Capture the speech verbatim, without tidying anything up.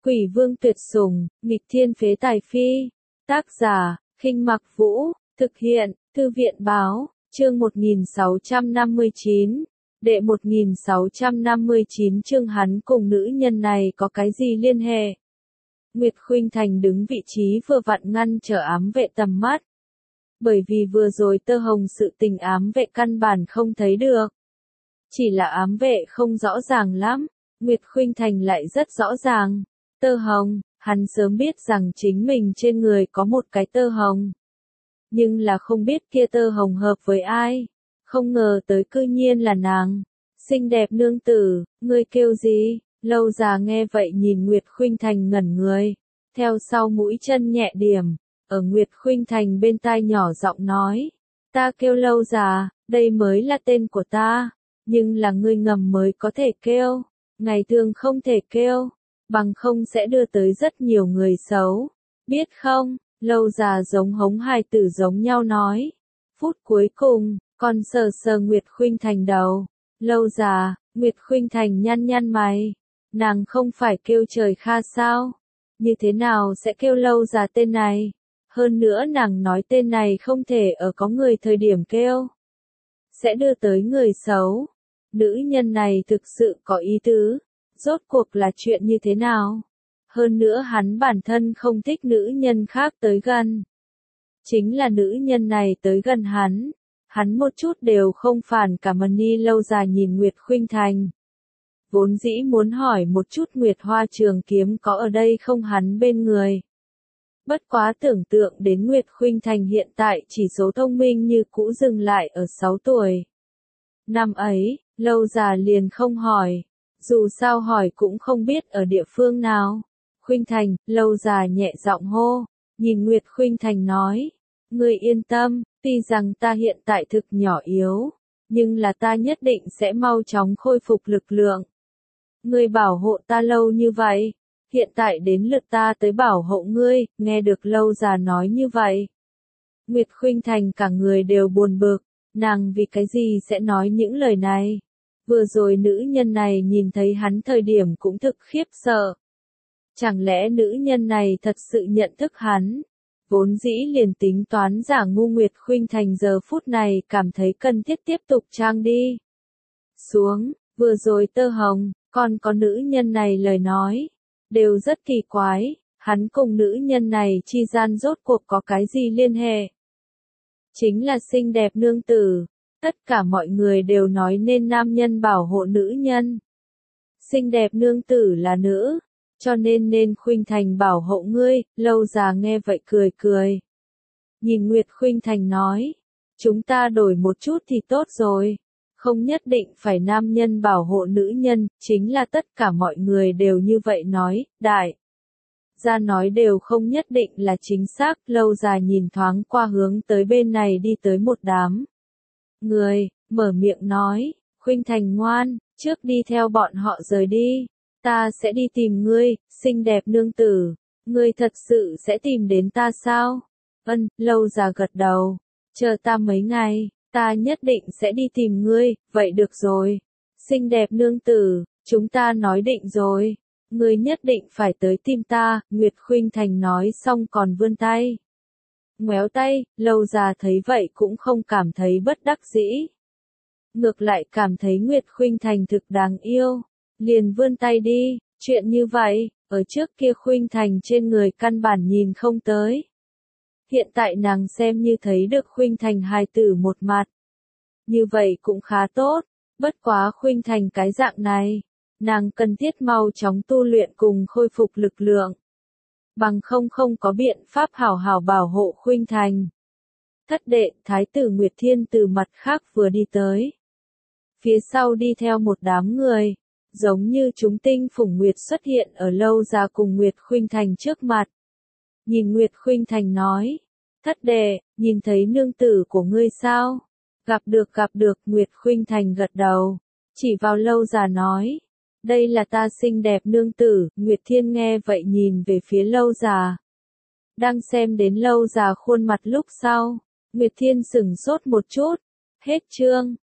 Quỷ vương tuyệt sủng, nghịch thiên phế tài phi. Tác giả, Khinh Mặc Vũ, thực hiện, Thư viện báo, chương một nghìn sáu trăm năm mươi chín. Đệ một nghìn sáu trăm năm mươi chín chương hắn cùng nữ nhân này có cái gì liên hệ? Nguyệt Khuynh Thành đứng vị trí vừa vặn ngăn trở ám vệ tầm mắt. Bởi vì vừa rồi tơ hồng sự tình ám vệ căn bản không thấy được. Chỉ là ám vệ không rõ ràng lắm, Nguyệt Khuynh Thành lại rất rõ ràng. Tơ hồng, hắn sớm biết rằng chính mình trên người có một cái tơ hồng. Nhưng là không biết kia tơ hồng hợp với ai. Không ngờ tới cư nhiên là nàng. Xinh đẹp nương tử, ngươi kêu gì? Lâu già nghe vậy nhìn Nguyệt Khuynh Thành ngẩn người. Theo sau mũi chân nhẹ điểm, ở Nguyệt Khuynh Thành bên tai nhỏ giọng nói. Ta kêu lâu già, đây mới là tên của ta. Nhưng là ngươi ngầm mới có thể kêu. Ngày thường không thể kêu. Bằng không sẽ đưa tới rất nhiều người xấu. Biết không, lâu già giống hống hài tử giống nhau nói. Phút cuối cùng, còn sờ sờ Nguyệt Khuynh Thành đầu. Lâu già, Nguyệt Khuynh Thành nhăn nhăn mày. Nàng không phải kêu Trời Kha sao? Như thế nào sẽ kêu lâu già tên này? Hơn nữa nàng nói tên này không thể ở có người thời điểm kêu. Sẽ đưa tới người xấu. Nữ nhân này thực sự có ý tứ. Rốt cuộc là chuyện như thế nào? Hơn nữa hắn bản thân không thích nữ nhân khác tới gần. Chính là nữ nhân này tới gần hắn. Hắn một chút đều không phản cảm. Ni lâu già nhìn Nguyệt Khuynh Thành. Vốn dĩ muốn hỏi một chút Nguyệt Hoa Trường Kiếm có ở đây không hắn bên người. Bất quá tưởng tượng đến Nguyệt Khuynh Thành hiện tại chỉ số thông minh như cũ dừng lại ở sáu tuổi. Năm ấy, lâu già liền không hỏi. Dù sao hỏi cũng không biết ở địa phương nào. Khuynh Thành, lâu già nhẹ giọng hô. Nhìn Nguyệt Khuynh Thành nói. Ngươi yên tâm, tuy rằng ta hiện tại thực nhỏ yếu. Nhưng là ta nhất định sẽ mau chóng khôi phục lực lượng. Ngươi bảo hộ ta lâu như vậy. Hiện tại đến lượt ta tới bảo hộ ngươi, nghe được lâu già nói như vậy. Nguyệt Khuynh Thành cả người đều buồn bực. Nàng vì cái gì sẽ nói những lời này? Vừa rồi nữ nhân này nhìn thấy hắn thời điểm cũng thực khiếp sợ. Chẳng lẽ nữ nhân này thật sự nhận thức hắn? Vốn dĩ liền tính toán giả ngu Nguyệt Khuynh Thành giờ phút này cảm thấy cần thiết tiếp tục trang đi. Xuống, vừa rồi tơ hồng, còn có nữ nhân này lời nói. Đều rất kỳ quái, hắn cùng nữ nhân này chi gian rốt cuộc có cái gì liên hệ? Chính là xinh đẹp nương tử. Tất cả mọi người đều nói nên nam nhân bảo hộ nữ nhân. Xinh đẹp nương tử là nữ, cho nên nên Khuynh Thành bảo hộ ngươi. Lâu già nghe vậy cười cười. Nhìn Nguyệt Khuynh Thành nói, chúng ta đổi một chút thì tốt rồi. Không nhất định phải nam nhân bảo hộ nữ nhân, chính là tất cả mọi người đều như vậy nói, đại. Ra nói đều không nhất định là chính xác. Lâu già nhìn thoáng qua hướng tới bên này đi tới một đám người, mở miệng nói, Khuynh Thành ngoan, trước đi theo bọn họ rời đi, ta sẽ đi tìm ngươi, xinh đẹp nương tử, ngươi thật sự sẽ tìm đến ta sao? Ân, lâu già gật đầu, chờ ta mấy ngày, ta nhất định sẽ đi tìm ngươi, vậy được rồi, xinh đẹp nương tử, chúng ta nói định rồi, ngươi nhất định phải tới tìm ta. Nguyệt Khuynh Thành nói xong còn vươn tay. Ngoéo tay, lâu già thấy vậy cũng không cảm thấy bất đắc dĩ. Ngược lại cảm thấy Nguyệt Khuynh Thành thực đáng yêu. Liền vươn tay đi, chuyện như vậy, ở trước kia Khuynh Thành trên người căn bản nhìn không tới. Hiện tại nàng xem như thấy được Khuynh Thành hài tử một mặt. Như vậy cũng khá tốt, bất quá Khuynh Thành cái dạng này. Nàng cần thiết mau chóng tu luyện cùng khôi phục lực lượng. Bằng không không có biện pháp hảo hảo bảo hộ Khuynh Thành. Thất đệ, Thái tử Nguyệt Thiên từ mặt khác vừa đi tới. Phía sau đi theo một đám người, giống như chúng tinh phủng Nguyệt xuất hiện ở lâu già cùng Nguyệt Khuynh Thành trước mặt. Nhìn Nguyệt Khuynh Thành nói, thất đệ, nhìn thấy nương tử của ngươi sao? Gặp được gặp được. Nguyệt Khuynh Thành gật đầu, chỉ vào lâu già nói. Đây là ta xinh đẹp nương tử. Nguyệt Thiên nghe vậy nhìn về phía lâu già. Đang xem đến lâu già khuôn mặt lúc sau. Nguyệt Thiên sửng sốt một chút. Hết chương.